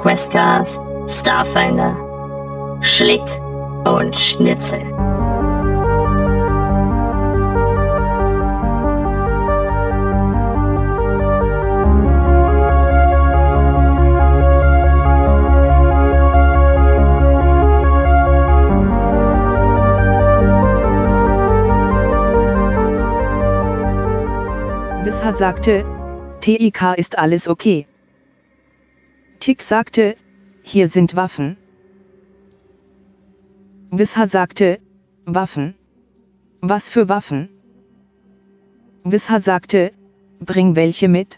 Questcast, Starfinder, Schlick und Schnitzel. Wisha sagte, TIK ist alles okay. Tick sagte, hier sind Waffen. Wisha sagte, Waffen? Was für Waffen? Wisha sagte, bring welche mit.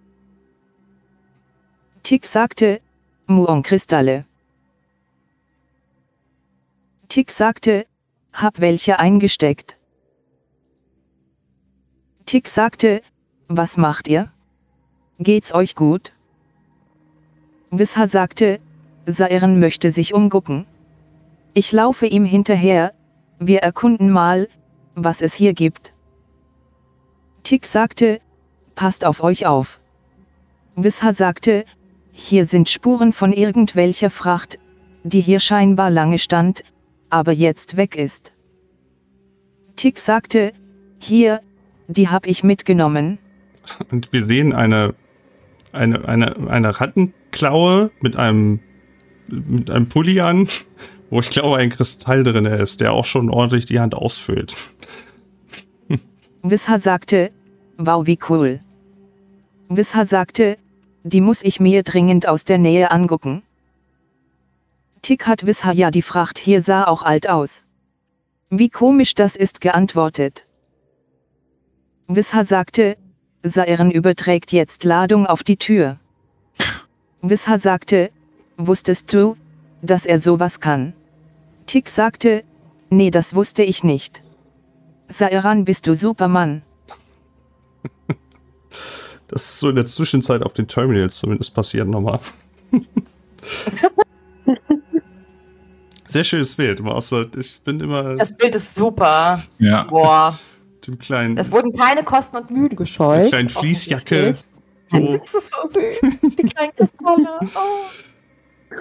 Tick sagte, Muon-Kristalle. Tick sagte, hab welche eingesteckt. Tick sagte, was macht ihr? Geht's euch gut? Wisha sagte, Sairen möchte sich umgucken. Ich laufe ihm hinterher, wir erkunden mal, was es hier gibt. Tick sagte, passt auf euch auf. Wisha sagte, hier sind Spuren von irgendwelcher Fracht, die hier scheinbar lange stand, aber jetzt weg ist. Tick sagte, hier, die hab ich mitgenommen. Und wir sehen eine Rattenklaue mit einem Pulli an, wo ich glaube ein Kristall drin ist, der auch schon ordentlich die Hand ausfüllt. Wisha sagte, wow, wie cool. Wisha sagte, die muss ich mir dringend aus der Nähe angucken. Tick hat Wisha, ja, die Fracht hier sah auch alt aus. Wie komisch das ist, geantwortet. Wisha sagte, Sairen überträgt jetzt Ladung auf die Tür. Wisha sagte, wusstest du, dass er sowas kann? Tick sagte, nee, das wusste ich nicht. Sairan, bist du Superman? Das ist so in der Zwischenzeit auf den Terminals zumindest passiert nochmal. Sehr schönes Bild. Ich bin immer. Das Bild ist super. Ja. Boah. Dem kleinen. Es wurden keine Kosten und Mühen gescheut. Die kleinen Fließjacke. So. Das ist so süß. Die kleinen Kristalle. Oh.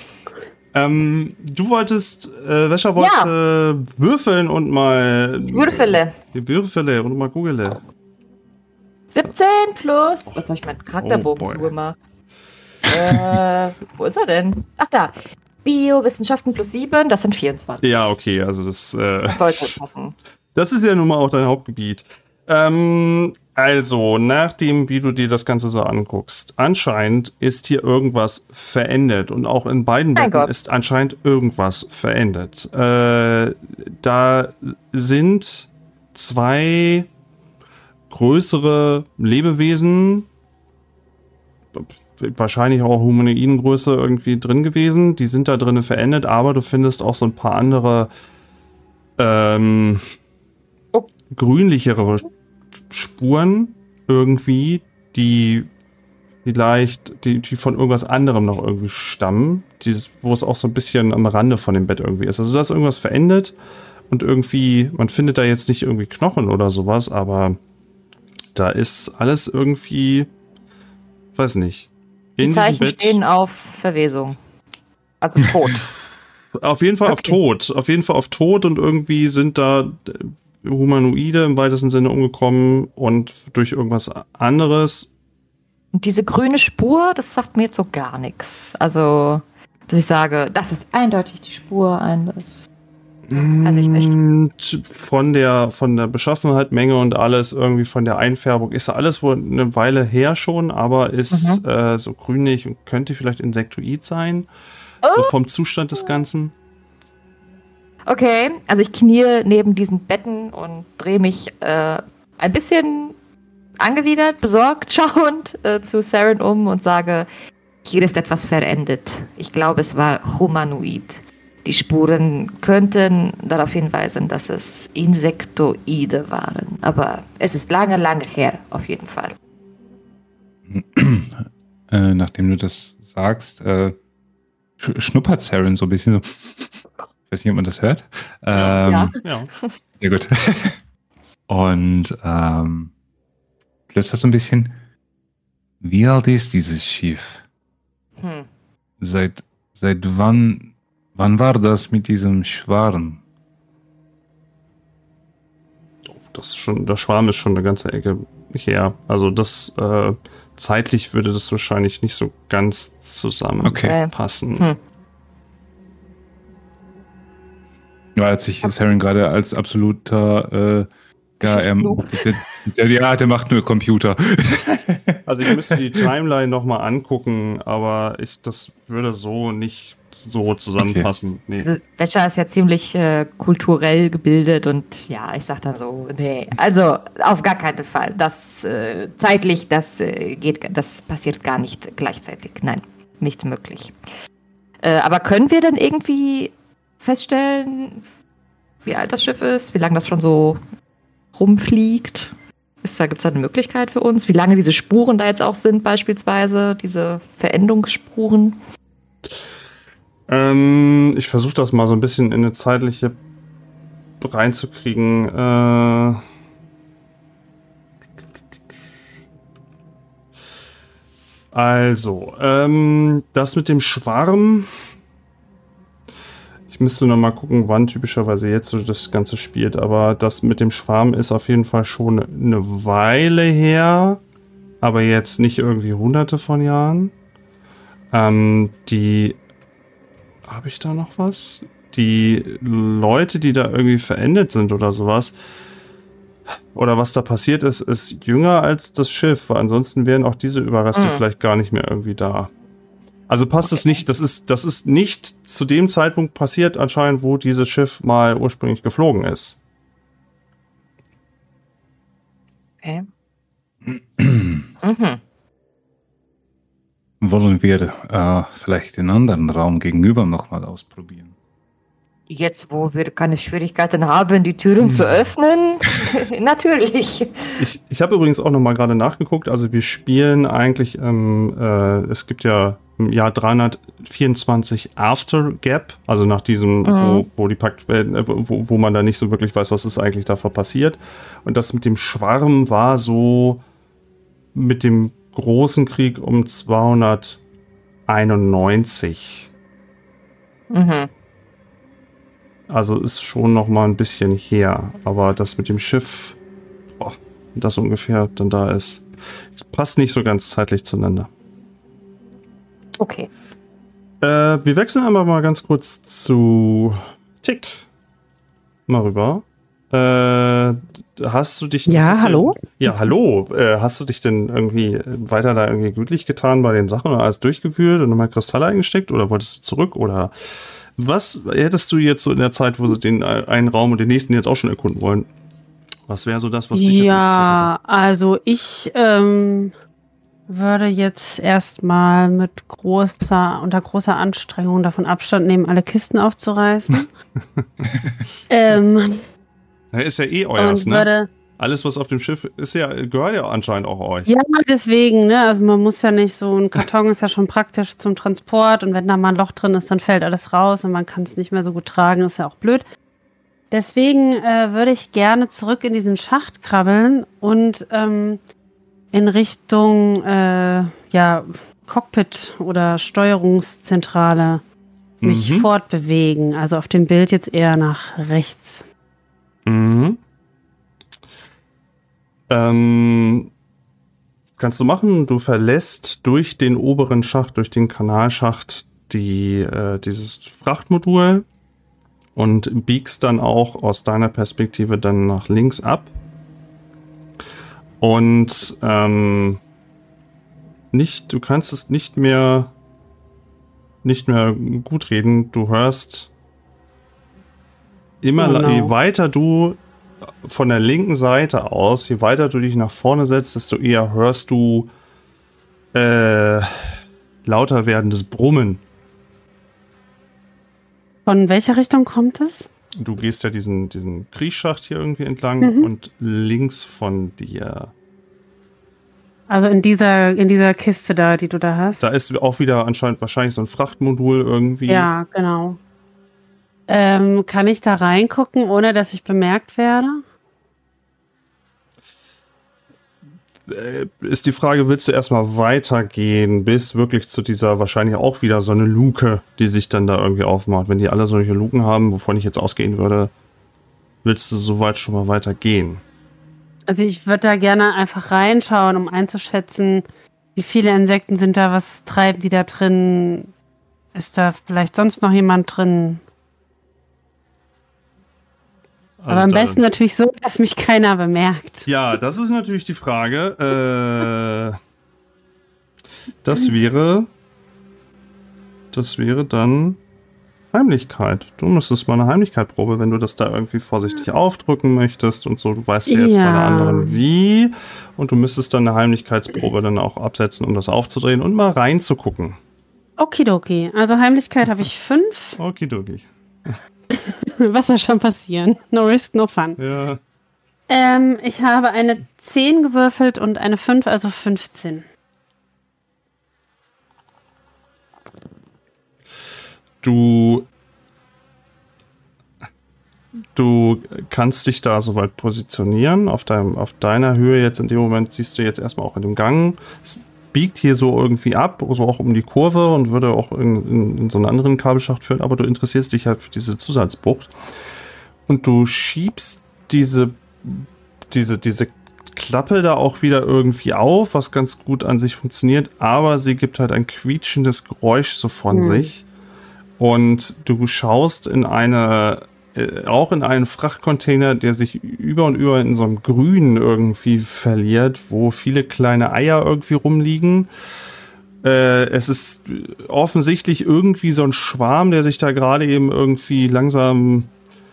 Du wolltest, Wäscher wollte würfeln und mal. Würfele und mal google. 17 plus. Jetzt habe ich meinen Charakterbogen zugemacht. Wo ist er denn? Ach, da. Biowissenschaften plus 7, das sind 24. Ja, okay, also das sollte passen. Das ist ja nun mal auch dein Hauptgebiet. Also, nachdem, wie du dir das Ganze so anguckst, anscheinend ist hier irgendwas verändert. Und auch in beiden Betten ist anscheinend irgendwas verändert. Da sind zwei größere Lebewesen, wahrscheinlich auch Humanoidengröße irgendwie drin gewesen. Die sind da drinnen verändert, aber du findest auch so ein paar andere grünlichere Spuren irgendwie, die vielleicht, die von irgendwas anderem noch irgendwie stammen, wo es auch so ein bisschen am Rande von dem Bett irgendwie ist. Also da ist irgendwas verändert und irgendwie, man findet da jetzt nicht irgendwie Knochen oder sowas, aber da ist alles irgendwie, weiß nicht. Die Zeichen stehen auf Verwesung. Also tot. Auf jeden Fall auf Tod. Auf jeden Fall auf Tod und irgendwie sind da Humanoide im weitesten Sinne umgekommen und durch irgendwas anderes. Und diese grüne Spur, das sagt mir jetzt so gar nichts. Also, dass ich sage, das ist eindeutig die Spur eines. Also ich möchte. Von der Beschaffenheit, Menge und alles, irgendwie von der Einfärbung, ist alles wohl eine Weile her schon, aber ist so grünlich und könnte vielleicht insektoid sein. So vom Zustand des Ganzen. Okay, also ich kniee neben diesen Betten und drehe mich ein bisschen angewidert, besorgt schauend zu Saren um und sage, hier ist etwas verändert. Ich glaube, es war humanoid. Die Spuren könnten darauf hinweisen, dass es Insektoide waren. Aber es ist lange, lange her, auf jeden Fall. Nachdem du das sagst, schnuppert Saren so ein bisschen so. Ich weiß nicht, ob man das hört. Ja. Sehr gut. Und plötzlich so ein bisschen, wie alt ist dieses Schiff? seit wann war das mit diesem Schwarm? Der Schwarm ist schon eine ganze Ecke her. Also das zeitlich würde das wahrscheinlich nicht so ganz zusammenpassen. Ja, als ich Saren gerade als absoluter der macht nur Computer. Also ich müsste die Timeline nochmal angucken, aber das würde so nicht so zusammenpassen. Okay. Nee. Also Becher ist ja ziemlich kulturell gebildet und ja, ich sag dann so, nee, also auf gar keinen Fall. Das zeitlich, das passiert gar nicht gleichzeitig. Nein, nicht möglich. Aber können wir dann irgendwie feststellen, wie alt das Schiff ist, wie lange das schon so rumfliegt? Gibt es da eine Möglichkeit für uns? Wie lange diese Spuren da jetzt auch sind, beispielsweise, diese Verendungsspuren? Ich versuche das mal so ein bisschen in eine zeitliche reinzukriegen. Also, das mit dem Schwarm. Ich müsste noch mal gucken, wann typischerweise jetzt so das Ganze spielt. Aber das mit dem Schwarm ist auf jeden Fall schon eine Weile her. Aber jetzt nicht irgendwie hunderte von Jahren. Habe ich da noch was? Die Leute, die da irgendwie verendet sind oder sowas, oder was da passiert ist, ist jünger als das Schiff, weil ansonsten wären auch diese Überreste vielleicht gar nicht mehr irgendwie da. Also passt es nicht, das ist nicht zu dem Zeitpunkt passiert anscheinend, wo dieses Schiff mal ursprünglich geflogen ist. Okay. Wollen wir vielleicht den anderen Raum gegenüber nochmal ausprobieren? Jetzt, wo wir keine Schwierigkeiten haben, die Türen zu öffnen? Natürlich. Ich habe übrigens auch nochmal gerade nachgeguckt. Also wir spielen eigentlich, es gibt ja im Jahr 324 After Gap, also nach diesem, wo die Pakt werden, wo man da nicht so wirklich weiß, was ist eigentlich davor passiert. Und das mit dem Schwarm war so mit dem großen Krieg um 291. Also ist schon noch mal ein bisschen her. Aber das mit dem Schiff, das ungefähr dann da ist, passt nicht so ganz zeitlich zueinander. Okay. Wir wechseln aber mal ganz kurz zu Tick. Mal rüber. Hast du dich... Ja, hallo? Ja, hallo. Hast du dich denn irgendwie weiter da irgendwie gütlich getan bei den Sachen oder alles durchgewühlt und nochmal Kristalle eingesteckt oder wolltest du zurück oder was hättest du jetzt so in der Zeit, wo sie den einen Raum und den nächsten jetzt auch schon erkunden wollen? Was wäre so das, was dich jetzt interessiert hätte? Ja, also ich würde jetzt erstmal unter großer Anstrengung davon Abstand nehmen, alle Kisten aufzureißen. Ja, ist ja eh euers, ne? Alles, was auf dem Schiff ist, gehört ja anscheinend auch euch. Ja, deswegen, ne? Also man muss ja nicht so, ein Karton ist ja schon praktisch zum Transport und wenn da mal ein Loch drin ist, dann fällt alles raus und man kann es nicht mehr so gut tragen, ist ja auch blöd. Deswegen würde ich gerne zurück in diesen Schacht krabbeln und in Richtung Cockpit oder Steuerungszentrale mich fortbewegen. Also auf dem Bild jetzt eher nach rechts. Kannst du machen. Du verlässt durch den oberen Schacht, durch den Kanalschacht dieses Frachtmodul und biegst dann auch aus deiner Perspektive dann nach links ab. Und du kannst es nicht mehr gut reden. Du hörst immer, je weiter du von der linken Seite aus, je weiter du dich nach vorne setzt, desto eher hörst du lauter werdendes Brummen. Von welcher Richtung kommt es? Du gehst ja diesen Kriegsschacht hier irgendwie entlang und links von dir. Also in dieser Kiste da, die du da hast? Da ist auch wieder anscheinend wahrscheinlich so ein Frachtmodul irgendwie. Ja, genau. Kann ich da reingucken, ohne dass ich bemerkt werde? ist die Frage, willst du erstmal weitergehen, bis wirklich zu dieser wahrscheinlich auch wieder so eine Luke, die sich dann da irgendwie aufmacht. Wenn die alle solche Luken haben, wovon ich jetzt ausgehen würde, willst du soweit schon mal weitergehen? Also ich würde da gerne einfach reinschauen, um einzuschätzen, wie viele Insekten sind da, was treiben die da drin? Ist da vielleicht sonst noch jemand drin? Aber am besten natürlich so, dass mich keiner bemerkt. Ja, das ist natürlich die Frage. Das wäre dann Heimlichkeit. Du müsstest mal eine Heimlichkeitsprobe, wenn du das da irgendwie vorsichtig aufdrücken möchtest und so. Du weißt ja jetzt bei der anderen wie. Und du müsstest dann eine Heimlichkeitsprobe dann auch absetzen, um das aufzudrehen und mal reinzugucken. Okidoki. Also Heimlichkeit habe ich 5. Okidoki. Was soll schon passieren? No risk, no fun. Ja. Ich habe eine 10 gewürfelt und eine 5, also 15. Du kannst dich da soweit positionieren. Auf deiner Höhe jetzt in dem Moment siehst du jetzt erstmal auch in dem Gang. Es biegt hier so irgendwie ab, so auch um die Kurve und würde auch in so einen anderen Kabelschacht führen, aber du interessierst dich halt für diese Zusatzbucht. Und du schiebst diese Klappe da auch wieder irgendwie auf, was ganz gut an sich funktioniert, aber sie gibt halt ein quietschendes Geräusch so von sich. Und du schaust auch in einen Frachtcontainer, der sich über und über in so einem Grün irgendwie verliert, wo viele kleine Eier irgendwie rumliegen. Es ist offensichtlich irgendwie so ein Schwarm, der sich da gerade eben irgendwie langsam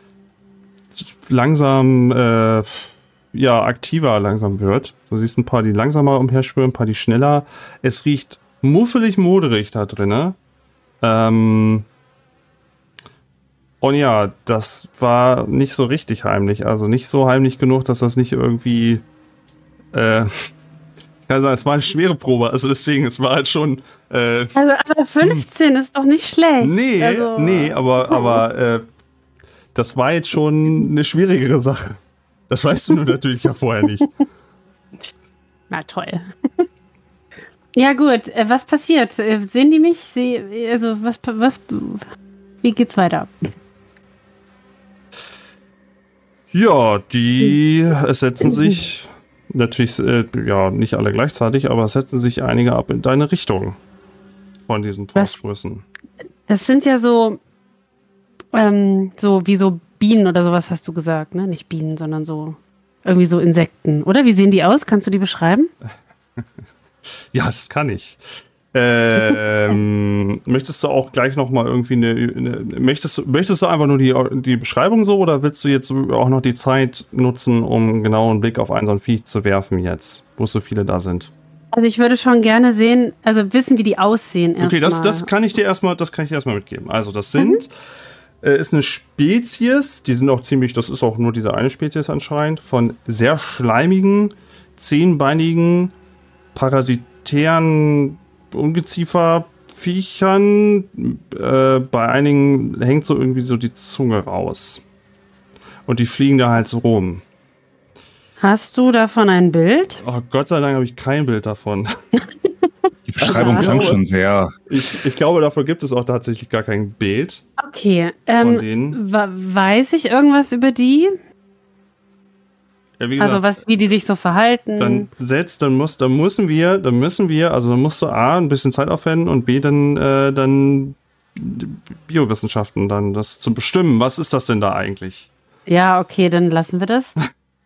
aktiver langsam wird. Du siehst ein paar, die langsamer umherschwirren, ein paar, die schneller. Es riecht muffelig moderig da drinne. Und ja, das war nicht so richtig heimlich. Also nicht so heimlich genug, dass das nicht irgendwie ich kann sagen, es war eine schwere Probe. Also deswegen, es war halt schon aber 15 ist doch nicht schlecht. Nee, aber das war jetzt schon eine schwierigere Sache. Das weißt du nur natürlich ja vorher nicht. Na toll. Ja gut, was passiert? Sehen die mich? Wie geht's weiter? Ja, es setzen sich natürlich, nicht alle gleichzeitig, aber es setzen sich einige ab in deine Richtung von diesen Postgrößen. Das sind ja so wie so Bienen oder sowas hast du gesagt, ne? Nicht Bienen, sondern so irgendwie so Insekten, oder? Wie sehen die aus? Kannst du die beschreiben? Ja, das kann ich. Möchtest du auch gleich noch mal irgendwie möchtest du einfach nur die Beschreibung so oder willst du jetzt auch noch die Zeit nutzen, um genau einen Blick auf ein so ein Viech zu werfen jetzt, wo so viele da sind? Also ich würde schon gerne wissen, wie die aussehen erstmal. Okay, das kann ich dir erstmal mitgeben. Also das ist eine Spezies, die sind auch das ist auch nur diese eine Spezies anscheinend, von sehr schleimigen, zehnbeinigen, parasitären Ungezieferviechern. Bei einigen hängt so irgendwie so die Zunge raus. Und die fliegen da halt so rum. Hast du davon ein Bild? Oh, Gott sei Dank habe ich kein Bild davon. Die Beschreibung klang schon sehr. Ich glaube, dafür gibt es auch tatsächlich gar kein Bild. Okay. Von denen. Weiß ich irgendwas über die? Ja, wie gesagt, also wie die sich so verhalten. Dann musst du A, ein bisschen Zeit aufwenden und B, dann Biowissenschaften, dann das zu bestimmen. Was ist das denn da eigentlich? Ja, okay, dann lassen wir das.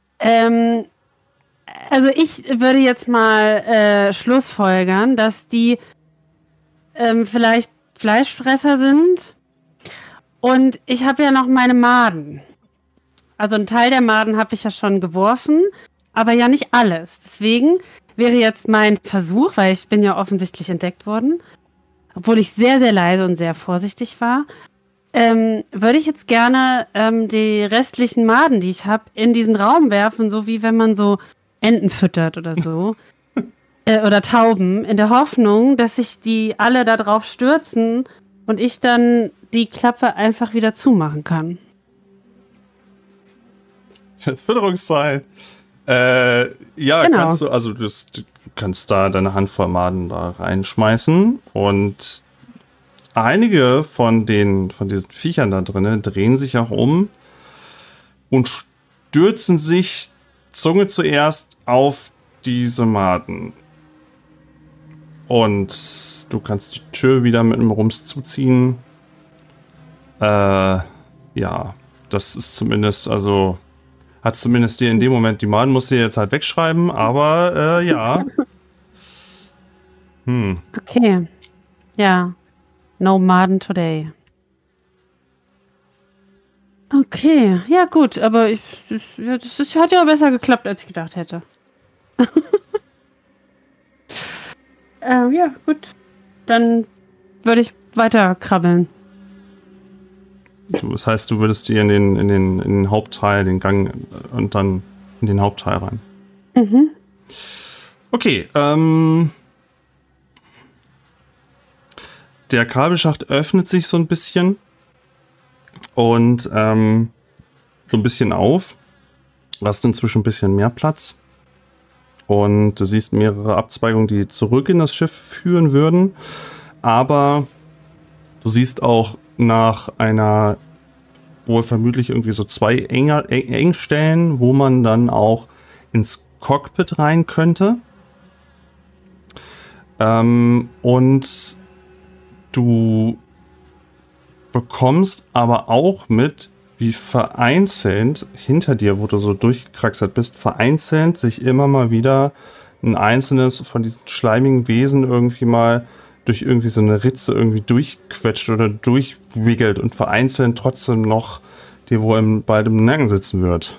Also ich würde jetzt mal schlussfolgern, dass die vielleicht Fleischfresser sind. Und ich habe ja noch meine Maden. Also einen Teil der Maden habe ich ja schon geworfen, aber ja nicht alles. Deswegen wäre jetzt mein Versuch, weil ich bin ja offensichtlich entdeckt worden, obwohl ich sehr, sehr leise und sehr vorsichtig war, würde ich jetzt gerne die restlichen Maden, die ich habe, in diesen Raum werfen, so wie wenn man so Enten füttert oder so. Oder Tauben, in der Hoffnung, dass sich die alle da drauf stürzen und ich dann die Klappe einfach wieder zumachen kann. Fütterungszeit. Ja, Genau. kannst du, also du kannst da deine Handvoll Maden da reinschmeißen und einige von diesen Viechern da drinnen drehen sich auch um und stürzen sich Zunge zuerst auf diese Maden. Und du kannst die Tür wieder mit einem Rums zuziehen. Ja, das ist zumindest, also hat zumindest dir in dem Moment, die Maden musst du jetzt halt wegschreiben, aber ja. Okay. Ja. No Maden today. Okay. Ja, gut, aber das hat ja besser geklappt, als ich gedacht hätte. Ja, gut. Dann würde ich weiter krabbeln. Das heißt, du würdest dir in den Hauptteil, den Gang und dann in den Hauptteil rein. Mhm. Okay, der Kabelschacht öffnet sich so ein bisschen und so ein bisschen auf. Du hast inzwischen ein bisschen mehr Platz. Und du siehst mehrere Abzweigungen, die zurück in das Schiff führen würden. Aber du siehst auch nach einer, wohl vermutlich irgendwie so 2 Engstellen, wo man dann auch ins Cockpit rein könnte. Und du bekommst aber auch mit, wie vereinzelt hinter dir, wo du so durchgekraxelt bist, vereinzelt sich immer mal wieder ein einzelnes von diesen schleimigen Wesen irgendwie mal durch irgendwie so eine Ritze irgendwie durchquetscht oder durchwiggelt und vereinzelt trotzdem noch dir wohl bald im Nacken sitzen wird.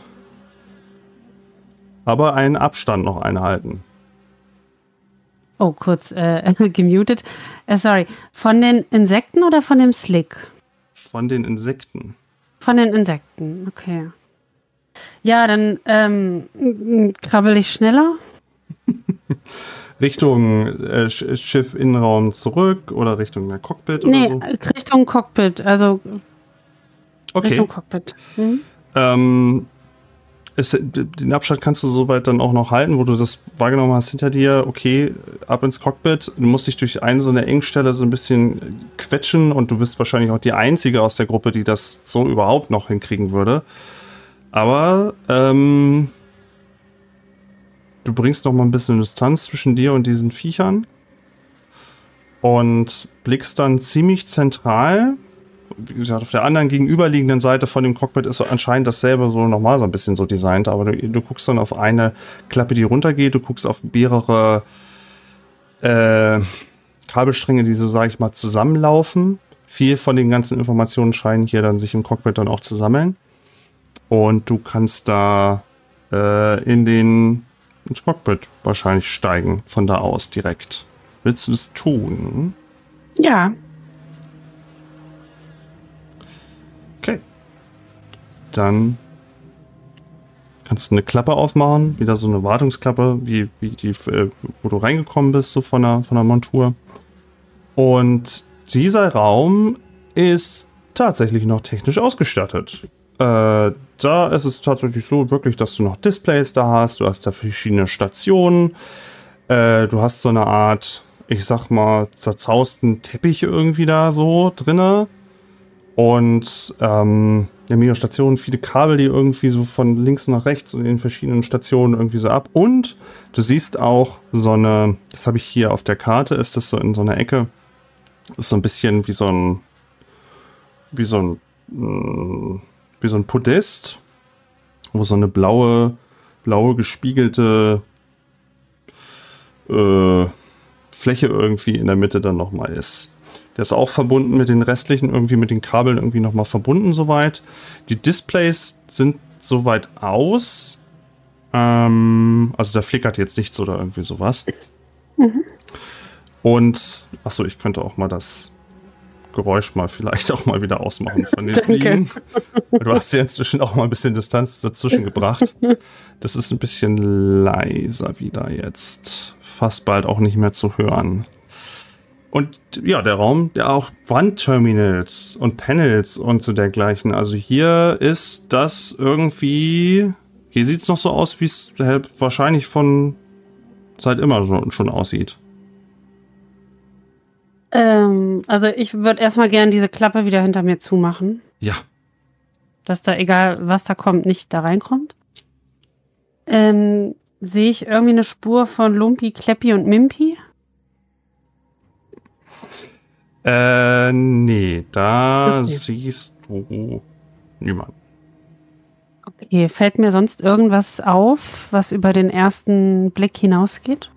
Aber einen Abstand noch einhalten. Oh, kurz gemutet. Sorry. Von den Insekten oder von dem Slick? Von den Insekten. Von den Insekten, okay. Ja, dann krabbel ich schneller. Richtung Schiff-Innenraum zurück oder Richtung der Cockpit oder so? Richtung Cockpit, also Okay. Richtung Cockpit. Mhm. Den Abstand kannst du soweit dann auch noch halten, wo du das wahrgenommen hast hinter dir. Okay, ab ins Cockpit. Du musst dich durch eine so eine Engstelle so ein bisschen quetschen und du bist wahrscheinlich auch die Einzige aus der Gruppe, die das so überhaupt noch hinkriegen würde. Aber du bringst noch mal ein bisschen Distanz zwischen dir und diesen Viechern und blickst dann ziemlich zentral. Wie gesagt, auf der anderen gegenüberliegenden Seite von dem Cockpit ist so anscheinend dasselbe so nochmal so ein bisschen so designt, aber du guckst dann auf eine Klappe, die runtergeht, du guckst auf mehrere Kabelstränge, die so, sag ich mal, zusammenlaufen. Viel von den ganzen Informationen scheinen hier dann sich im Cockpit dann auch zu sammeln. Und du kannst da ins Cockpit wahrscheinlich steigen, von da aus direkt. Willst du das tun? Ja. Okay. Dann kannst du eine Klappe aufmachen, wieder so eine Wartungsklappe, wie die, wo du reingekommen bist, so von der Montur. Und dieser Raum ist tatsächlich noch technisch ausgestattet. Da ist es tatsächlich so wirklich, dass du noch Displays da hast, du hast da verschiedene Stationen, du hast so eine Art, ich sag mal, zerzausten Teppich irgendwie da so drinne. Und mehrere Stationen, viele Kabel, die irgendwie so von links nach rechts und in den verschiedenen Stationen irgendwie so ab. Und du siehst auch so eine, das habe ich hier auf der Karte, ist das so in so einer Ecke, ist so ein bisschen wie so ein Podest, wo so eine blaue gespiegelte Fläche irgendwie in der Mitte dann nochmal ist. Der ist auch verbunden mit den restlichen, irgendwie mit den Kabeln irgendwie nochmal verbunden soweit. Die Displays sind soweit aus. Also der flickert jetzt nichts oder irgendwie sowas. Mhm. Und, achso, ich könnte auch mal das Geräusch mal vielleicht auch mal wieder ausmachen von den Fliegen. Du hast ja inzwischen auch mal ein bisschen Distanz dazwischen gebracht. Das ist ein bisschen leiser wieder jetzt. Fast bald auch nicht mehr zu hören. Und ja, der Raum, der auch Wandterminals und Panels und so dergleichen. Also hier ist das irgendwie Hier sieht es noch so aus, wie es wahrscheinlich von seit immer schon aussieht. Also ich würde erstmal gerne diese Klappe wieder hinter mir zumachen. Ja. Dass da, egal was da kommt, nicht da reinkommt. Sehe ich irgendwie eine Spur von Lumpi, Kleppi und Mimpi? Nee, da Okay. siehst du niemanden. Okay, fällt mir sonst irgendwas auf, was über den ersten Blick hinausgeht?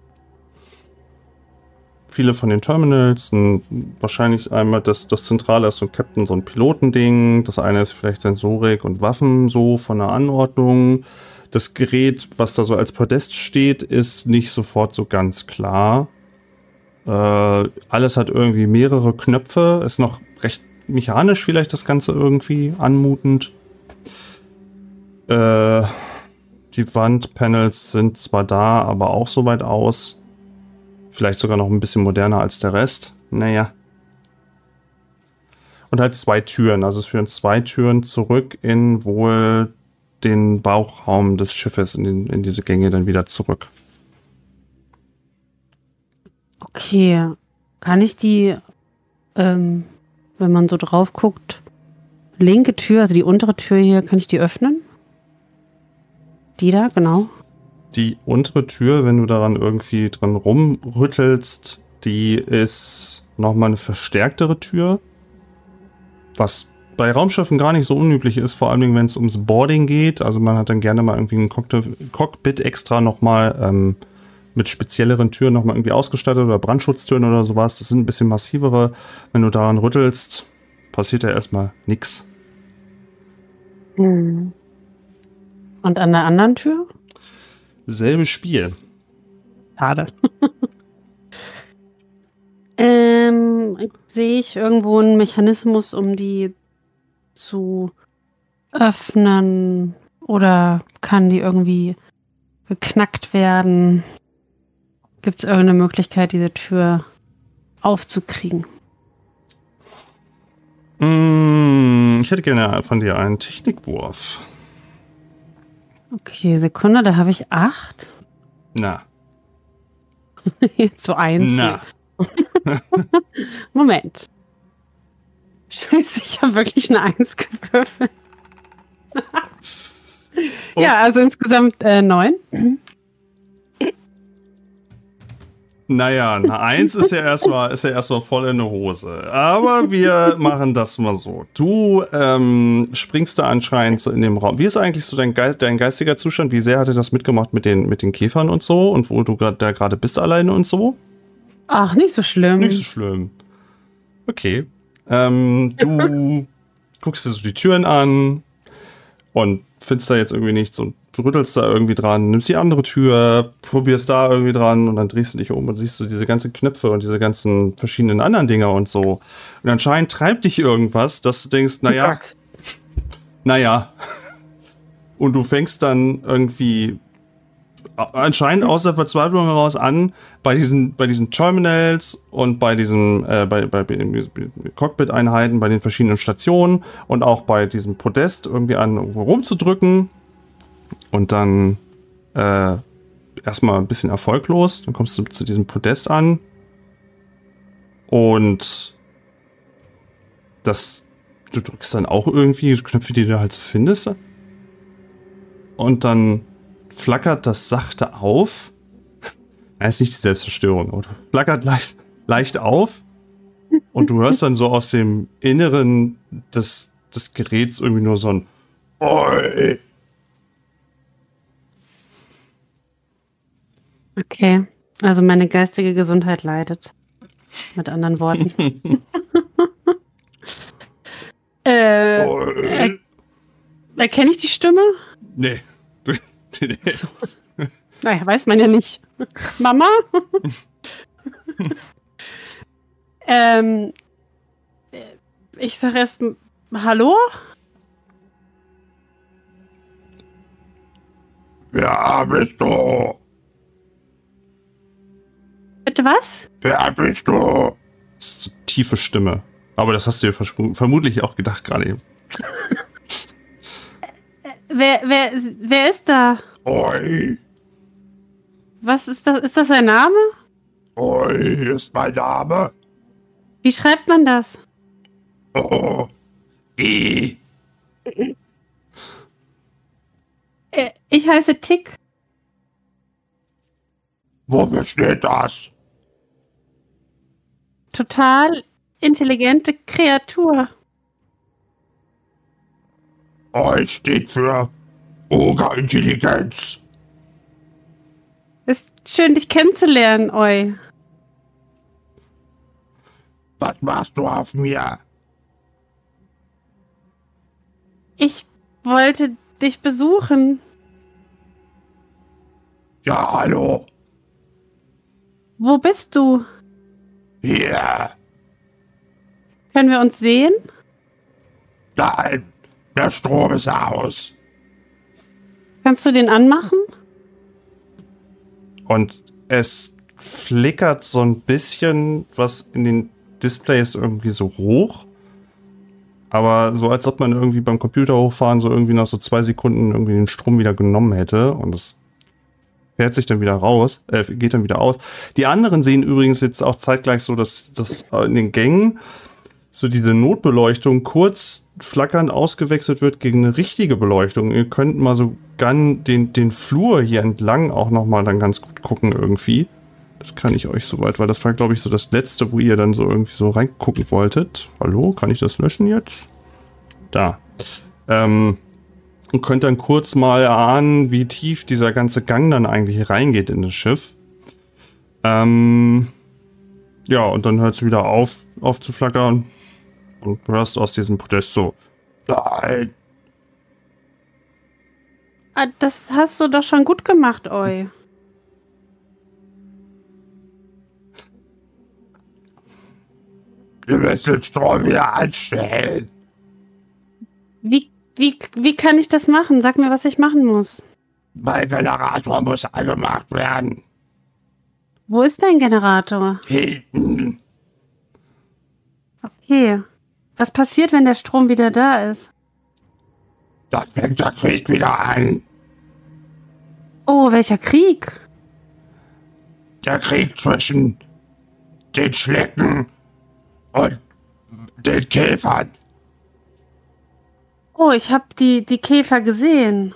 Viele von den Terminals, wahrscheinlich einmal das Zentrale ist so ein Captain, so ein Pilotending. Das eine ist vielleicht Sensorik und Waffen so von der Anordnung. Das Gerät, was da so als Podest steht, ist nicht sofort so ganz klar. Alles hat irgendwie mehrere Knöpfe. Ist noch recht mechanisch vielleicht das Ganze irgendwie anmutend. Die Wandpanels sind zwar da, aber auch so weit aus. Vielleicht sogar noch ein bisschen moderner als der Rest. Naja. Und halt 2 Türen. Also es führen 2 Türen zurück in wohl den Bauchraum des Schiffes, in diese Gänge dann wieder zurück. Okay, kann ich die, wenn man so drauf guckt, linke Tür, also die untere Tür hier, kann ich die öffnen? Die da, genau. Die untere Tür, wenn du daran irgendwie dran rumrüttelst, die ist nochmal eine verstärktere Tür. Was bei Raumschiffen gar nicht so unüblich ist, vor allem wenn es ums Boarding geht. Also man hat dann gerne mal irgendwie ein Cockpit extra nochmal mit spezielleren Türen nochmal irgendwie ausgestattet oder Brandschutztüren oder sowas. Das sind ein bisschen massivere. Wenn du daran rüttelst, passiert ja erstmal nichts. Und an der anderen Tür? Selbes Spiel. Schade. Sehe ich irgendwo einen Mechanismus, um die zu öffnen? Oder kann die irgendwie geknackt werden? Gibt es irgendeine Möglichkeit, diese Tür aufzukriegen? Ich hätte gerne von dir einen Technikwurf. Okay, Sekunde, da habe ich 8. Na. Jetzt so 1. Na. Moment. Scheiße, ich habe wirklich eine 1 gewürfelt. Oh. Ja, also insgesamt 9. Naja, eine 1 ist ja erstmal voll in der Hose. Aber wir machen das mal so. Du springst da anscheinend so in dem Raum. Wie ist eigentlich so dein geistiger Zustand? Wie sehr hat er das mitgemacht mit den Käfern und so? Und wo du da gerade bist alleine und so? Ach, nicht so schlimm. Nicht so schlimm. Okay. Du guckst dir so die Türen an und findest da jetzt irgendwie nichts und du rüttelst da irgendwie dran, nimmst die andere Tür, probierst da irgendwie dran und dann drehst du dich um und siehst du diese ganzen Knöpfe und diese ganzen verschiedenen anderen Dinger und so. Und anscheinend treibt dich irgendwas, dass du denkst, naja. Und du fängst dann irgendwie anscheinend aus der Verzweiflung heraus an, bei diesen Terminals und bei diesen bei Cockpit-Einheiten, bei den verschiedenen Stationen und auch bei diesem Podest irgendwie an rumzudrücken und dann erstmal ein bisschen erfolglos. Dann kommst du zu diesem Podest an und du drückst dann auch irgendwie Knöpfe, die du halt so findest. Und dann flackert das sachte auf. Das ist nicht die Selbstzerstörung, aber flackert leicht auf und du hörst dann so aus dem Inneren des Geräts irgendwie nur so ein Oi. Okay, also meine geistige Gesundheit leidet. Mit anderen Worten. Erkenne ich die Stimme? Nee. Nee. So. Naja, weiß man ja nicht. Mama? Ich sag erst Hallo? Wer bist du? Bitte was? Wer bist du? Das ist so eine tiefe Stimme. Aber das hast du dir vermutlich auch gedacht gerade eben. Wer ist da? Oi, Was ist das? Ist das sein Name? Oi ist mein Name. Wie schreibt man das? Oh, I. Ich heiße Tick. Wo besteht das? Total intelligente Kreatur. Oi steht für Ogerintelligenz. Ist schön, dich kennenzulernen, Oi. Was machst du auf mir? Ich wollte dich besuchen. Ja, hallo. Wo bist du? Hier. Können wir uns sehen? Nein, der Strom ist aus. Kannst du den anmachen? Und es flickert so ein bisschen was in den Displays irgendwie so hoch. Aber so als ob man irgendwie beim Computer hochfahren so irgendwie nach so 2 Sekunden irgendwie den Strom wieder genommen hätte. Und es fährt sich dann wieder raus, geht dann wieder aus. Die anderen sehen übrigens jetzt auch zeitgleich so, dass das in den Gängen so diese Notbeleuchtung kurz flackernd ausgewechselt wird gegen eine richtige Beleuchtung. Ihr könnt mal so den Flur hier entlang auch nochmal dann ganz gut gucken irgendwie. Das kann ich euch soweit, weil das war, glaube ich, so das letzte, wo ihr dann so irgendwie so reingucken wolltet. Hallo, kann ich das löschen jetzt? Da. Und könnt dann kurz mal erahnen, wie tief dieser ganze Gang dann eigentlich reingeht in das Schiff. Ja, und dann hört es wieder auf zu flackern. Und du hörst aus diesem Podest so: Nein! Ah, das hast du doch schon gut gemacht, Oi. Wir müssen den Strom wieder anstellen. Wie kann ich das machen? Sag mir, was ich machen muss. Mein Generator muss angemacht werden. Wo ist dein Generator? Hinten. Okay. Was passiert, wenn der Strom wieder da ist? Dann fängt der Krieg wieder an. Oh, welcher Krieg? Der Krieg zwischen den Schlecken und den Käfern. Oh, ich habe die Käfer gesehen.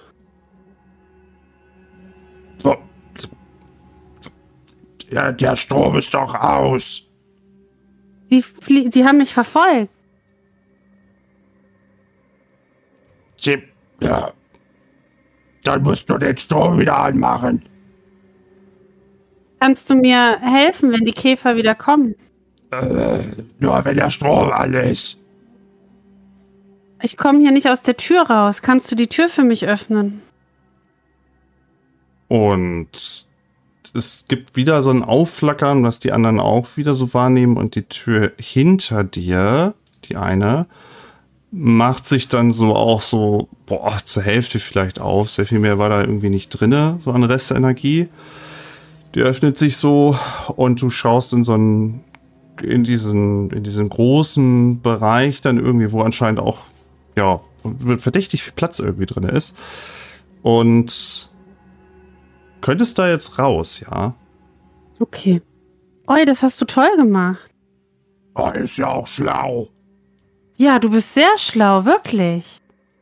Wo- Ja, der Strom ist doch aus. Die haben mich verfolgt. Ja. Dann musst du den Strom wieder anmachen. Kannst du mir helfen, wenn die Käfer wieder kommen? Nur wenn der Strom an ist. Ich komme hier nicht aus der Tür raus. Kannst du die Tür für mich öffnen? Und es gibt wieder so ein Aufflackern, was die anderen auch wieder so wahrnehmen. Und die Tür hinter dir, die eine, macht sich dann so auch so, zur Hälfte vielleicht auf. Sehr viel mehr war da irgendwie nicht drinne, so an Restenergie. Die öffnet sich so und du schaust in diesen großen Bereich dann irgendwie, wo anscheinend auch, ja, verdächtig viel Platz irgendwie drin ist. Und könntest da jetzt raus, ja? Okay. Oi, das hast du toll gemacht. Oh, ist ja auch schlau. Ja, du bist sehr schlau, wirklich.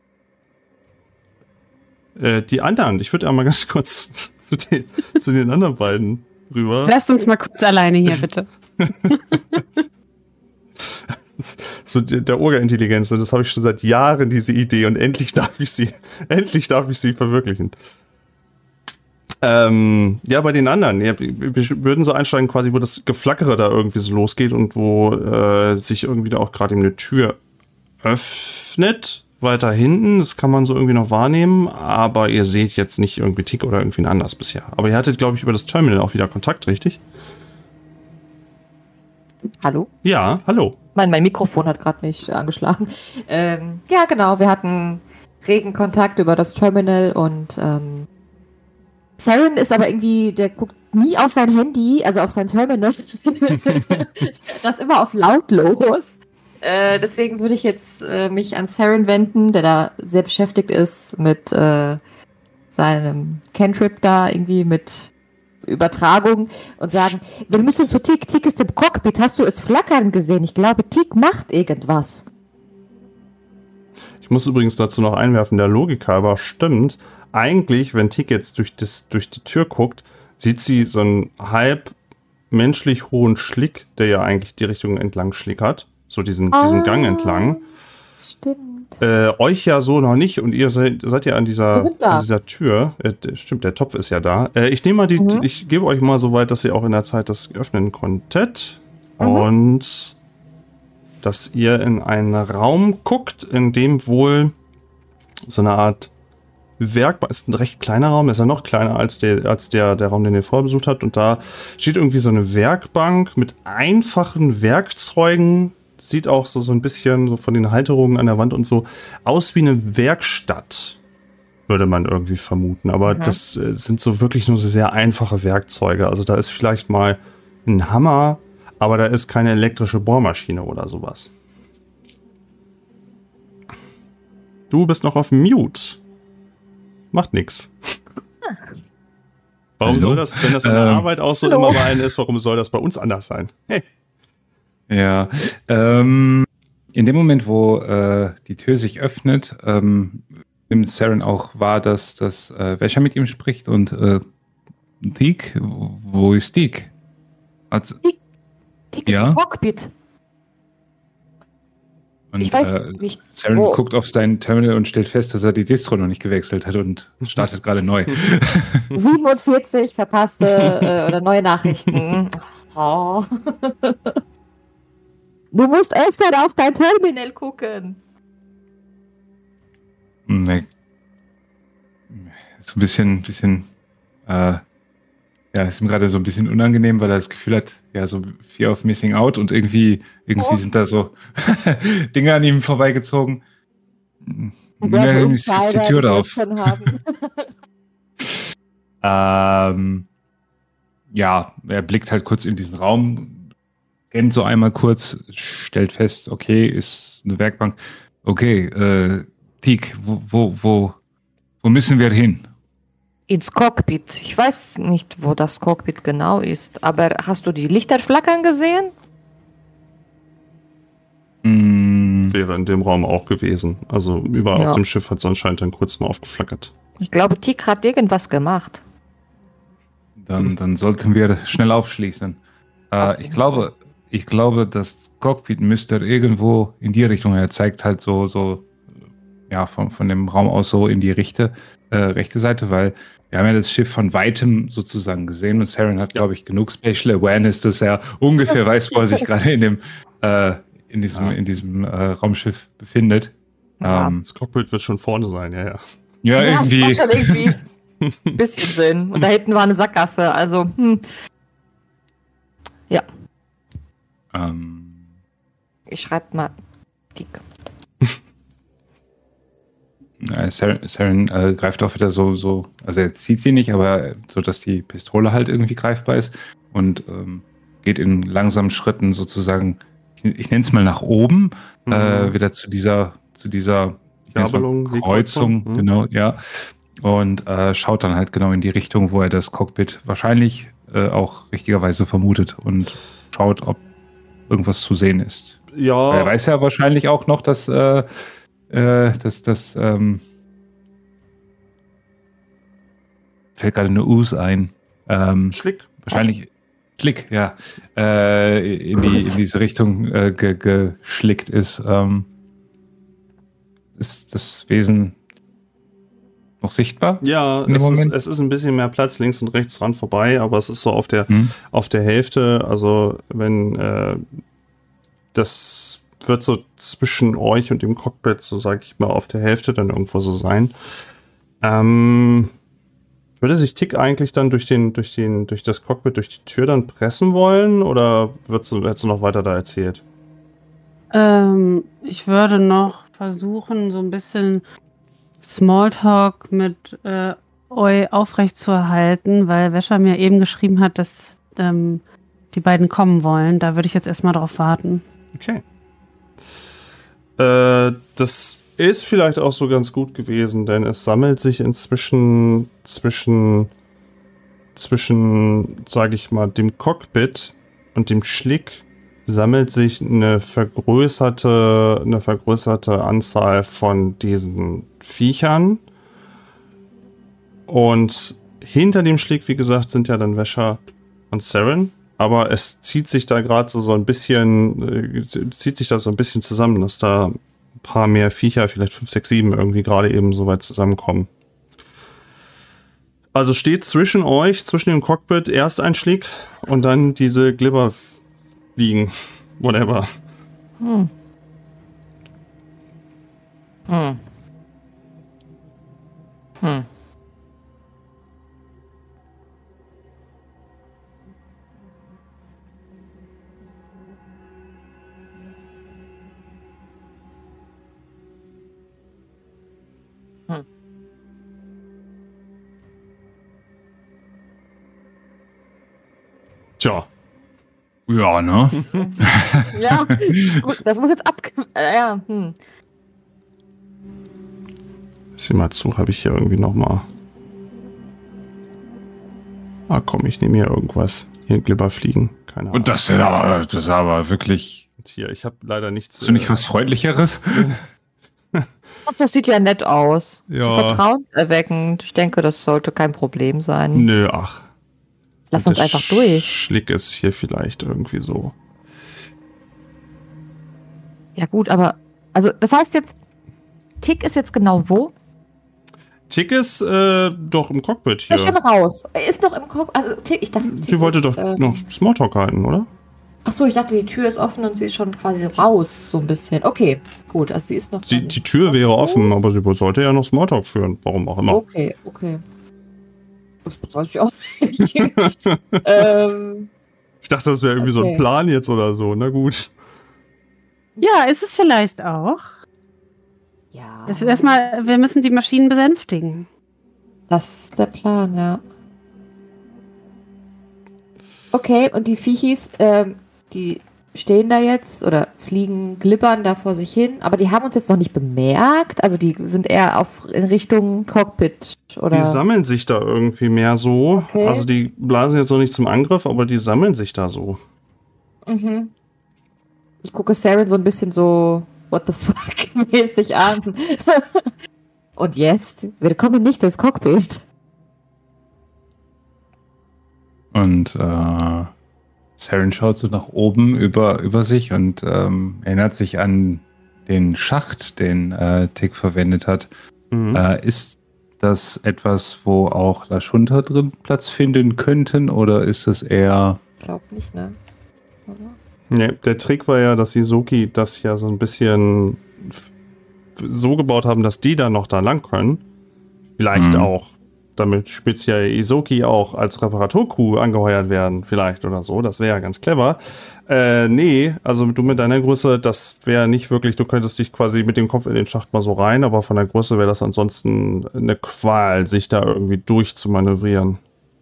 Die anderen, ich würde ja mal ganz kurz zu den anderen beiden rüber. Lasst uns mal kurz alleine hier, bitte. So der Orga-Intelligenz, das habe ich schon seit Jahren, diese Idee, und endlich darf ich sie verwirklichen. Ja, bei den anderen, ja, wir würden so einsteigen quasi, wo das Geflackere da irgendwie so losgeht und wo sich irgendwie da auch gerade eine Tür öffnet, weiter hinten, das kann man so irgendwie noch wahrnehmen, aber ihr seht jetzt nicht irgendwie Tick oder irgendwen anders bisher. Aber ihr hattet, glaube ich, über das Terminal auch wieder Kontakt, richtig? Hallo? Ja, hallo. Mein Mikrofon hat gerade nicht angeschlagen. Ja, genau, wir hatten regen Kontakt über das Terminal und Saren ist aber irgendwie, der guckt nie auf sein Handy, also auf sein Terminal. Das ist immer auf lautlos. Deswegen würde ich jetzt mich an Saren wenden, der da sehr beschäftigt ist mit seinem Cantrip da, irgendwie mit Übertragung und sagen, wir müssen zu Tik. Tik ist im Cockpit. Hast du es flackern gesehen? Ich glaube, Tik macht irgendwas. Ich muss übrigens dazu noch einwerfen, der Logik halber stimmt. Eigentlich, wenn Tik jetzt durch die Tür guckt, sieht sie so einen halb menschlich hohen Schlick, der ja eigentlich die Richtung entlang schlickert. So diesen Gang entlang. Stimmt. Euch ja so noch nicht und ihr seid ja an dieser Tür. Stimmt, der Topf ist ja da. Ich nehme mal ich gebe euch mal so weit, dass ihr auch in der Zeit das öffnen konntet. Und dass ihr in einen Raum guckt, in dem wohl so eine Art Werkbank, ist ein recht kleiner Raum, ist ja noch kleiner als der Raum, den ihr vorher besucht habt. Und da steht irgendwie so eine Werkbank mit einfachen Werkzeugen. Sieht auch so ein bisschen so von den Halterungen an der Wand und so aus wie eine Werkstatt, würde man irgendwie vermuten. Aber das sind so wirklich nur so sehr einfache Werkzeuge. Also da ist vielleicht mal ein Hammer, aber da ist keine elektrische Bohrmaschine oder sowas. Du bist noch auf Mute. Macht nix. Warum soll das, wenn das in der Arbeit auch so immer bei einem ist, warum soll das bei uns anders sein? Hey. Ja, in dem Moment, wo die Tür sich öffnet, nimmt Saren auch wahr, dass Wäscher mit ihm spricht und Tik, wo ist Tik? Tik ist im Cockpit. Und, ich weiß nicht. Saren guckt auf sein Terminal und stellt fest, dass er die Distro noch nicht gewechselt hat und startet gerade neu. 47 verpasste oder neue Nachrichten. Oh. Du musst öfter auf dein Terminal gucken. Nee. So ein bisschen ist ihm gerade so ein bisschen unangenehm, weil er das Gefühl hat, ja, so Fear of Missing Out und irgendwie sind da so Dinge an ihm vorbeigezogen. Ist die Tür da auf. Er blickt halt kurz in diesen Raum, rennt so einmal kurz, stellt fest, okay, ist eine Werkbank. Okay, Tik, wo müssen wir hin? Ins Cockpit. Ich weiß nicht, wo das Cockpit genau ist, aber hast du die Lichter flackern gesehen? Wäre in dem Raum auch gewesen. Also überall auf dem Schiff hat es anscheinend dann kurz mal aufgeflackert. Ich glaube, Tik hat irgendwas gemacht. Dann sollten wir schnell aufschließen. Ich glaube, das Cockpit müsste irgendwo in die Richtung, er zeigt halt so von dem Raum aus so in die rechte Seite, weil wir haben ja das Schiff von Weitem sozusagen gesehen und Saren hat, glaube ich, genug Spatial Awareness, dass er ungefähr weiß, wo er sich gerade in diesem Raumschiff befindet. Ja. Das Cockpit wird schon vorne sein, ja. Ja, irgendwie. Das macht schon irgendwie ein bisschen Sinn. Und da hinten war eine Sackgasse, also, Ja. Ich schreibe mal Tik. Saren greift auch wieder so, also er zieht sie nicht, aber so, dass die Pistole halt irgendwie greifbar ist und geht in langsamen Schritten sozusagen, ich nenne es mal nach oben, wieder zu dieser Kreuzung, genau, ja. Und schaut dann halt genau in die Richtung, wo er das Cockpit wahrscheinlich auch richtigerweise vermutet und schaut, ob irgendwas zu sehen ist. Ja. Er weiß ja wahrscheinlich auch noch, dass fällt gerade eine Us ein. Schlick. Wahrscheinlich Schlick, ja. In diese Richtung geschlickt ist. Ist das Wesen noch sichtbar? Ja, es ist ein bisschen mehr Platz links und rechts dran vorbei, aber es ist so auf der Hälfte. Also wenn das wird so zwischen euch und dem Cockpit, so sage ich mal, auf der Hälfte dann irgendwo so sein. Würde sich Tik eigentlich dann durch das Cockpit, durch die Tür dann pressen wollen oder hättest du noch weiter da erzählt? Ich würde noch versuchen, so ein bisschen Smalltalk mit Eu aufrechtzuerhalten, weil Wäscher mir eben geschrieben hat, dass die beiden kommen wollen. Da würde ich jetzt erstmal drauf warten. Okay. Das ist vielleicht auch so ganz gut gewesen, denn es sammelt sich inzwischen zwischen, sage ich mal, dem Cockpit und dem Schlick sammelt sich eine vergrößerte Anzahl von diesen Viechern. Und hinter dem Schlick, wie gesagt, sind ja dann Wäscher und Saren. Aber es zieht sich da gerade so ein bisschen, zusammen, dass da ein paar mehr Viecher, vielleicht 5, 6, 7 irgendwie gerade eben so weit zusammenkommen. Also steht zwischen euch, zwischen dem Cockpit, erst ein Schlick und dann diese Glibberfliegen. Whatever. Hm. Tja. Ja, ne? Ja, gut, das muss jetzt Sieh mal zu, habe ich hier irgendwie nochmal. Ah komm, ich nehme hier irgendwas. Hier Glibberfliegen. Keine Ahnung. Und das ist aber wirklich. Hier, ich habe leider nichts. Hast du nicht was Freundlicheres? Das sieht ja nett aus. Ja. Vertrauenserweckend. Ich denke, das sollte kein Problem sein. Nö, ach. Lass uns Der einfach durch. Schlick ist hier vielleicht irgendwie so. Ja gut, aber also das heißt jetzt, Tick ist jetzt genau wo? Tick ist doch im Cockpit Ist ja hier. schon raus. Er ist noch im Cockpit. Also Tick, ich dachte, Tick Sie wollte ist, doch noch Smalltalk halten, oder? Achso, ich dachte, die Tür ist offen und sie ist schon quasi raus, so ein bisschen. Okay, gut, also sie ist noch. Die Tür wäre offen, aber sie sollte ja noch Smalltalk führen. Warum auch immer. Okay. Das weiß ich auch nicht. Ich dachte, das wäre irgendwie so ein Okay. Plan jetzt oder so. Na gut. Ja, ist es vielleicht auch. Ja. Es ist erstmal, wir müssen die Maschinen besänftigen. Das ist der Plan, ja. Okay, und die Viechis, die stehen da jetzt oder fliegen, glibbern da vor sich hin, aber die haben uns jetzt noch nicht bemerkt. Also die sind eher in Richtung Cockpit, oder? Die sammeln sich da irgendwie mehr so. Okay. Also die blasen jetzt noch nicht zum Angriff, aber die sammeln sich da so. Mhm. Ich gucke Saren so ein bisschen so what the fuck mäßig an. Und jetzt? Wir kommen nicht ins Cockpit. Und Saren schaut so nach oben über sich und erinnert sich an den Schacht, den Tick verwendet hat. Mhm. Ist das etwas, wo auch Lashunta drin Platz finden könnten, oder ist es eher... Ich glaube nicht, ne? Oder? Nee, der Trick war ja, dass die Soki das ja so ein bisschen so gebaut haben, dass die dann noch da lang können. Vielleicht auch, damit speziell Isoki auch als Reparaturcrew angeheuert werden, vielleicht oder so. Das wäre ja ganz clever. Nee, also du mit deiner Größe, das wäre nicht wirklich, du könntest dich quasi mit dem Kopf in den Schacht mal so rein, aber von der Größe wäre das ansonsten eine Qual, sich da irgendwie durchzumanövrieren.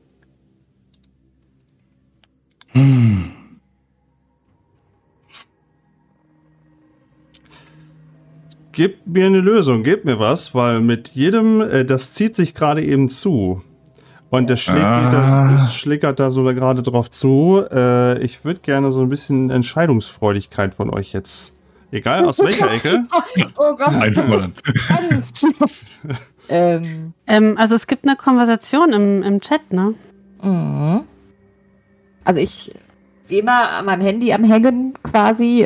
Gib mir eine Lösung, gib mir was, weil mit jedem, das zieht sich gerade eben zu. Und der schlickert da so gerade drauf zu. Ich würde gerne so ein bisschen Entscheidungsfreudigkeit von euch jetzt. Egal aus welcher Ecke. Oh Gott. einfordern? Also es gibt eine Konversation im Chat, ne? Mhm. Also ich wie immer an meinem Handy am Hängen quasi.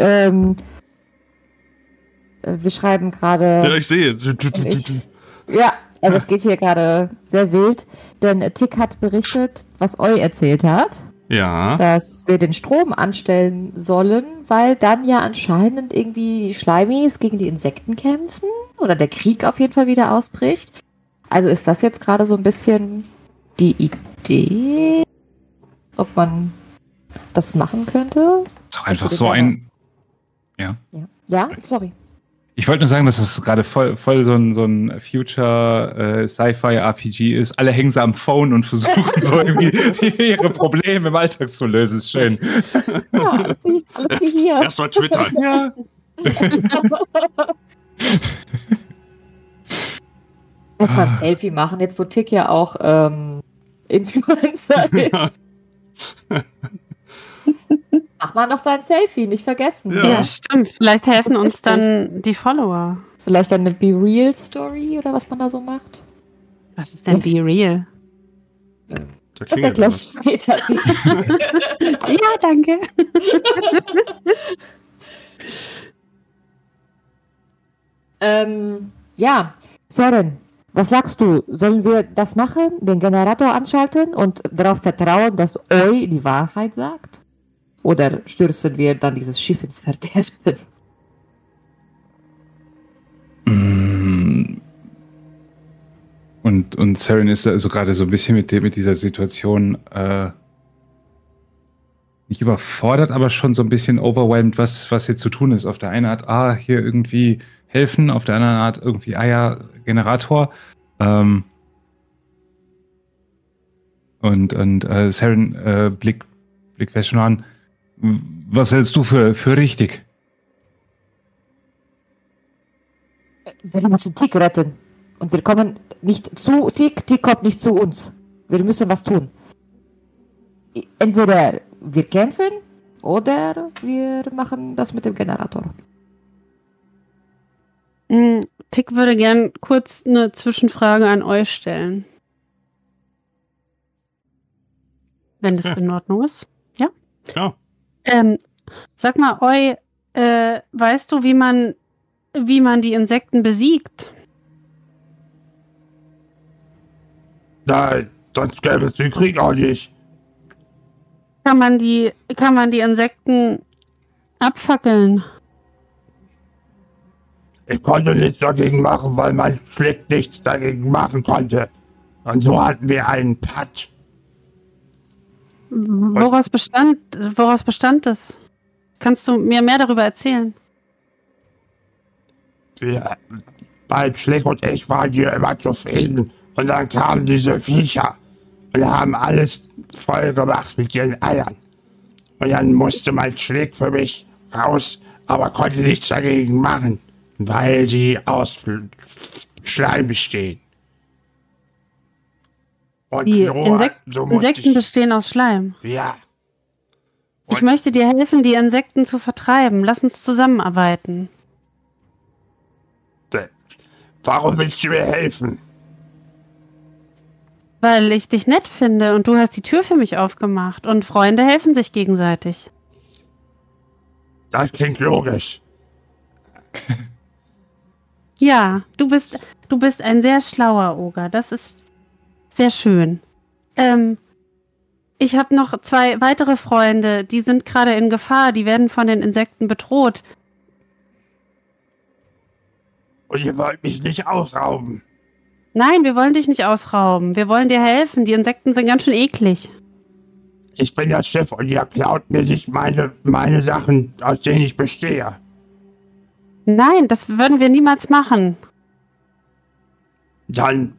Wir schreiben gerade. Ja, ich sehe. Ja, also es geht hier gerade sehr wild, denn Tick hat berichtet, was Oi erzählt hat, Ja. dass wir den Strom anstellen sollen, weil dann ja anscheinend irgendwie die Schleimis gegen die Insekten kämpfen oder der Krieg auf jeden Fall wieder ausbricht. Also ist das jetzt gerade so ein bisschen die Idee, ob man das machen könnte? Ist doch einfach so ein... Ja. Ja, sorry. Ich wollte nur sagen, dass das gerade voll so ein Future Sci-Fi-RPG ist. Alle hängen sie am Phone und versuchen so irgendwie ihre Probleme im Alltag zu lösen. Ist schön. Ja, alles wie hier. Erst mal twittern. Ja. Muss man ein Selfie machen, jetzt wo Tick ja auch Influencer ist. Mach mal noch dein Selfie, nicht vergessen. Ja. Ja, stimmt. Vielleicht Das helfen ist uns wichtig. dann die Follower. Vielleicht eine Be Real Story oder was man da so macht. Was ist denn Be Real? Da Das klingelt erkläre ich was. später. Ja, danke. Ja, Seren, was sagst du? Sollen wir das machen, den Generator anschalten und darauf vertrauen, dass Oi die Wahrheit sagt? Oder stürzen wir dann dieses Schiff ins Verderben? Und Saren ist also gerade so ein bisschen mit dieser Situation nicht überfordert, aber schon so ein bisschen overwhelmed, was jetzt zu tun ist. Auf der einen Art, hier irgendwie helfen, auf der anderen Art irgendwie, Generator. Und Saren blickt fest schon an. Was hältst du für richtig? Wir müssen Tick retten. Und wir kommen nicht zu Tick, Tick kommt nicht zu uns. Wir müssen was tun. Entweder wir kämpfen oder wir machen das mit dem Generator. Tick würde gern kurz eine Zwischenfrage an euch stellen. Wenn das in Ordnung ist. Ja. Sag mal, Oi, weißt du, wie man die Insekten besiegt? Nein, sonst gäbe es den Krieg auch nicht. Kann man die Insekten abfackeln? Ich konnte nichts dagegen machen, weil mein Schlick nichts dagegen machen konnte. Und so hatten wir einen Patt. Woraus bestand das? Kannst du mir mehr darüber erzählen? Mein Schlick und ich waren hier immer zufrieden. Und dann kamen diese Viecher und haben alles voll gemacht mit ihren Eiern. Und dann musste mein Schlick für mich raus, aber konnte nichts dagegen machen, weil die aus Schleim bestehen. Und Die so musste Insekten bestehen aus Schleim. Ja, Ich möchte dir helfen, die Insekten zu vertreiben. Lass uns zusammenarbeiten. warum willst du mir helfen? Weil ich dich nett finde und du hast die Tür für mich aufgemacht. Und Freunde helfen sich gegenseitig. Das klingt logisch. Ja, du bist ein sehr schlauer Oger. Das ist sehr schön. Ich habe noch 2 weitere Freunde, die sind gerade in Gefahr. Die werden von den Insekten bedroht. Und ihr wollt mich nicht ausrauben. Nein, wir wollen dich nicht ausrauben. Wir wollen dir helfen. Die Insekten sind ganz schön eklig. Ich bin das Chef und ihr klaut mir nicht meine Sachen, aus denen ich bestehe. Nein, das würden wir niemals machen. Dann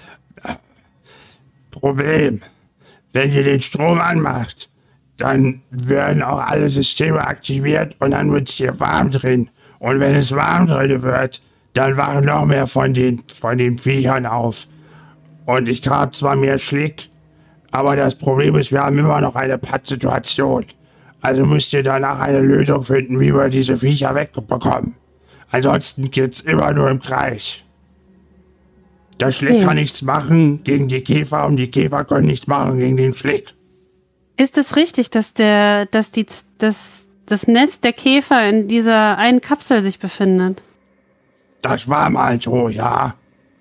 Problem. Wenn ihr den Strom anmacht, dann werden auch alle Systeme aktiviert und dann wird es hier warm drin. Und wenn es warm drin wird, dann wachen noch mehr von den Viechern auf. Und ich habe zwar mehr Schlick, aber das Problem ist, wir haben immer noch eine Pattsituation. Also müsst ihr danach eine Lösung finden, wie wir diese Viecher wegbekommen. Ansonsten geht's immer nur im Kreis. Der Schlick kann nichts machen gegen die Käfer und die Käfer können nichts machen gegen den Schlick. Ist es richtig, dass das Nest der Käfer in dieser einen Kapsel sich befindet? Das war mal so, ja.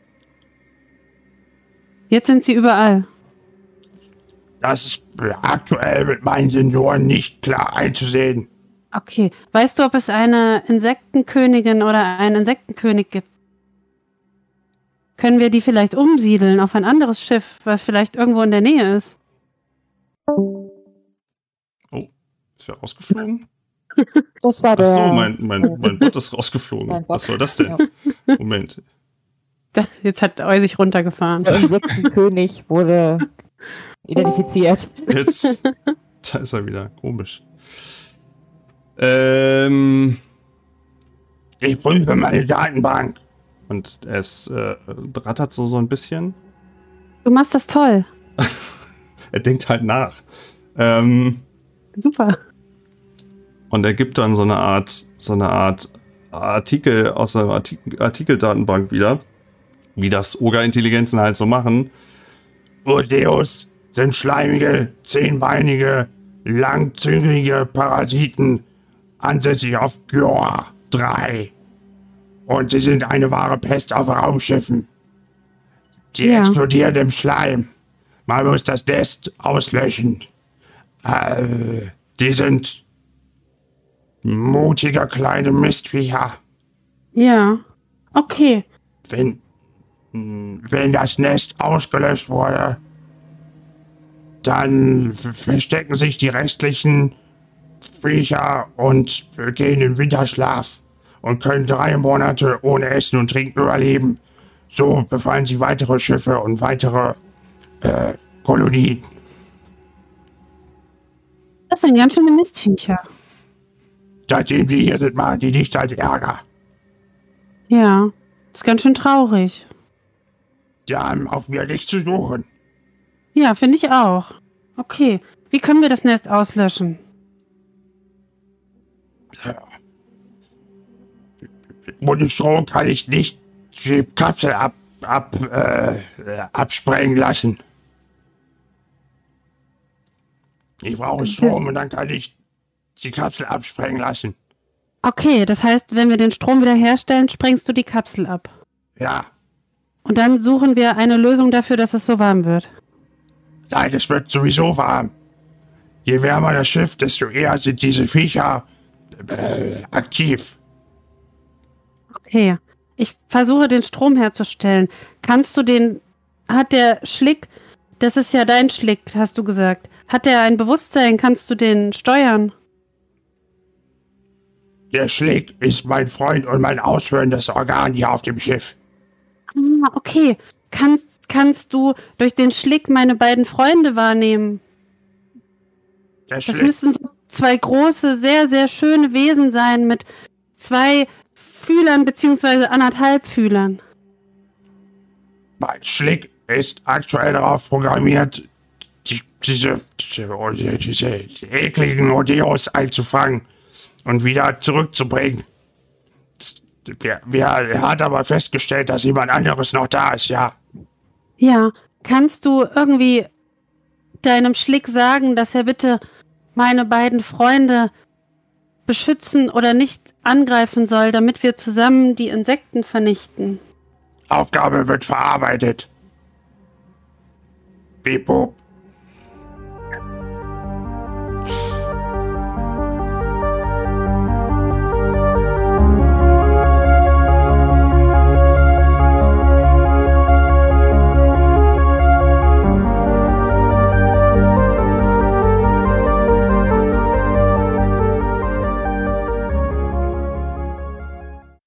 Jetzt sind sie überall. Das ist aktuell mit meinen Sensoren nicht klar einzusehen. Okay. Weißt du, ob es eine Insektenkönigin oder einen Insektenkönig gibt? Können wir die vielleicht umsiedeln auf ein anderes Schiff, was vielleicht irgendwo in der Nähe ist? Oh, ist er rausgeflogen? Das war Ach der. so, mein Bot ist rausgeflogen. Dein Bot. Was soll das denn? Ja. Moment. Jetzt hat er sich runtergefahren. Der Insektenkönig wurde identifiziert. Jetzt, da ist er wieder. Komisch. Ich prüfe meine Datenbank. Und es rattert so ein bisschen. Du machst das toll. Er denkt halt nach. Super. Und er gibt dann so eine Art Artikel aus der Artikeldatenbank wieder. Wie das Oger-Intelligenzen halt so machen. Urdeus sind schleimige, zehnbeinige, langzüngige Parasiten, ansässig auf Gyor 3. Und sie sind eine wahre Pest auf Raumschiffen. Sie explodieren im Schleim. Man muss das Nest auslöschen. Die sind mutige kleine Mistviecher. Ja. Okay. Wenn das Nest ausgelöscht wurde, dann verstecken sich die restlichen Viecher und gehen in Winterschlaf und können 3 Monate ohne Essen und Trinken überleben. So befallen sie weitere Schiffe und weitere Kolonien. Das sind ganz schöne Mistviecher. Seitdem sie hier sind, machen die nicht als Ärger. Ja. Ist ganz schön traurig. Die haben auf mir nichts zu suchen. Ja, finde ich auch. Okay. Wie können wir das Nest auslöschen? Ohne Strom kann ich nicht die Kapsel absprengen lassen. Ich brauche Strom und dann kann ich die Kapsel absprengen lassen. Okay, das heißt, wenn wir den Strom wieder herstellen, sprengst du die Kapsel ab. Ja. Und dann suchen wir eine Lösung dafür, dass es so warm wird. Nein, es wird sowieso warm. Je wärmer das Schiff, desto eher sind diese Viecher aktiv. Okay. Ich versuche, den Strom herzustellen. Hat der Schlick, das ist ja dein Schlick, hast du gesagt. Hat der ein Bewusstsein? Kannst du den steuern? Der Schlick ist mein Freund und mein ausführendes Organ hier auf dem Schiff. Ah, okay. Kannst du durch den Schlick meine beiden Freunde wahrnehmen? Das müssten so 2 große, sehr, sehr schöne Wesen sein mit 2 Fühlern bzw. 1,5 Fühlern. Mein Schlick ist aktuell darauf programmiert, diese ekligen Odeos einzufangen und wieder zurückzubringen. Er hat aber festgestellt, dass jemand anderes noch da ist, ja. Ja, kannst du irgendwie deinem Schlick sagen, dass er bitte meine beiden Freunde beschützen oder nicht angreifen soll, damit wir zusammen die Insekten vernichten? Aufgabe wird verarbeitet. Bebop.